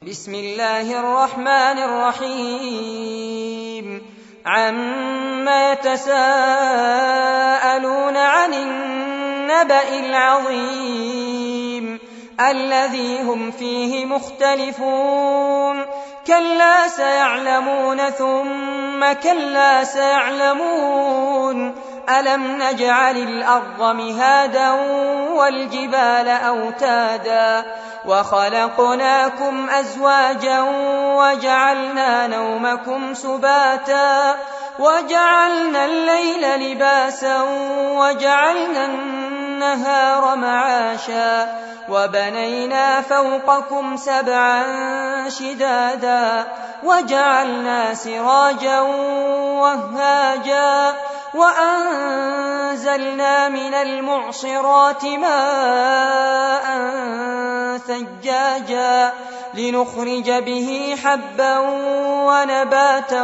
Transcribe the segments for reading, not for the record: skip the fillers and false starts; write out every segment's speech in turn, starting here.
بسم الله الرحمن الرحيم عما يتساءلون عن النبأ العظيم الذي هم فيه مختلفون كلا سيعلمون ثم كلا سيعلمون ألم نجعل الأرض مهادا والجبال أوتادا وخلقناكم أزواجا وجعلنا نومكم سباتا وجعلنا الليل لباسا وجعلنا النهار معاشا وبنينا فوقكم سبعا شدادا وجعلنا سراجا وهاجا وأنزلنا من المعصرات ماء ثجاجا لنخرج به حبا ونباتا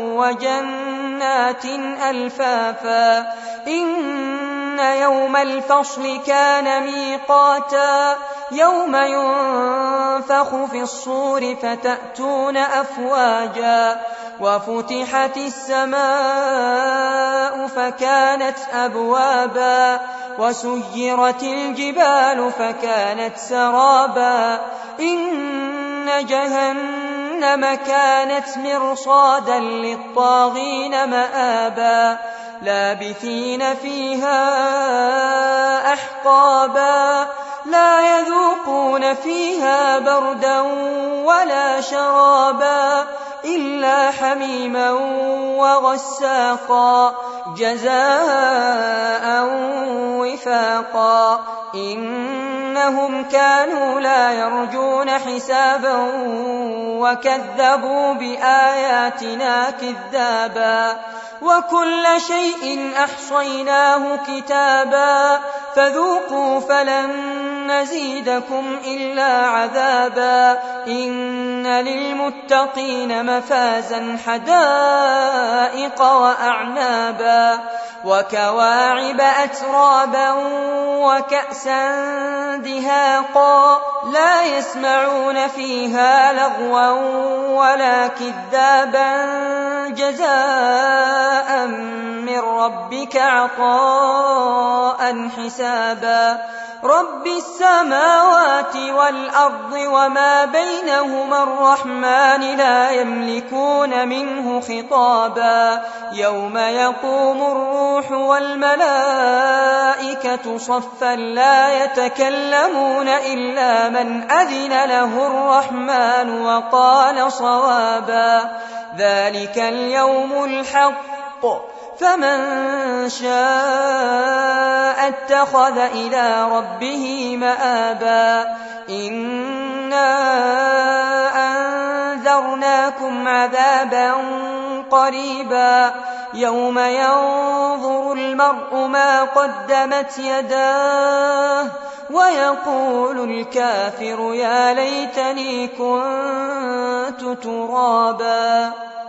وجنات ألفافا إن يوم الفصل كان ميقاتا يوم ينفخ في الصور فتأتون أفواجا وفتحت السماء فكانت أبوابا وسيرت الجبال فكانت سرابا إن جهنم كانت مرصادا للطاغين مآبا لابثين فيها أحقابا لا يذوقون فيها بردا ولا شرابا إلا حميما وغساقا جزاء وفاقا إنهم كانوا لا يرجون حسابا وكذبوا بآياتنا كذابا وكل شيء أحصيناه كتابا فذوقوا فلن نزيدكم إلا عذابا إن للمتقين مفازا حدائق وأعنابا وكواعب أترابا وكأسا دهاقا لا يسمعون فيها لغوا ولا كذابا جزاء من ربك عطاء حسابا رب السماوات والأرض وما بينهما الرحمن لا يملكون منه خطابا يوم يقوم الروح والملائكة صفا لا يتكلمون إلا من أذن له الرحمن وقال صوابا ذلك اليوم الحق فمن شاء اتخذ إلى ربه مآبا إنا أنذرناكم عذابا قريبا يوم ينظر المرء ما قدمت يداه ويقول الكافر يا ليتني كنت ترابا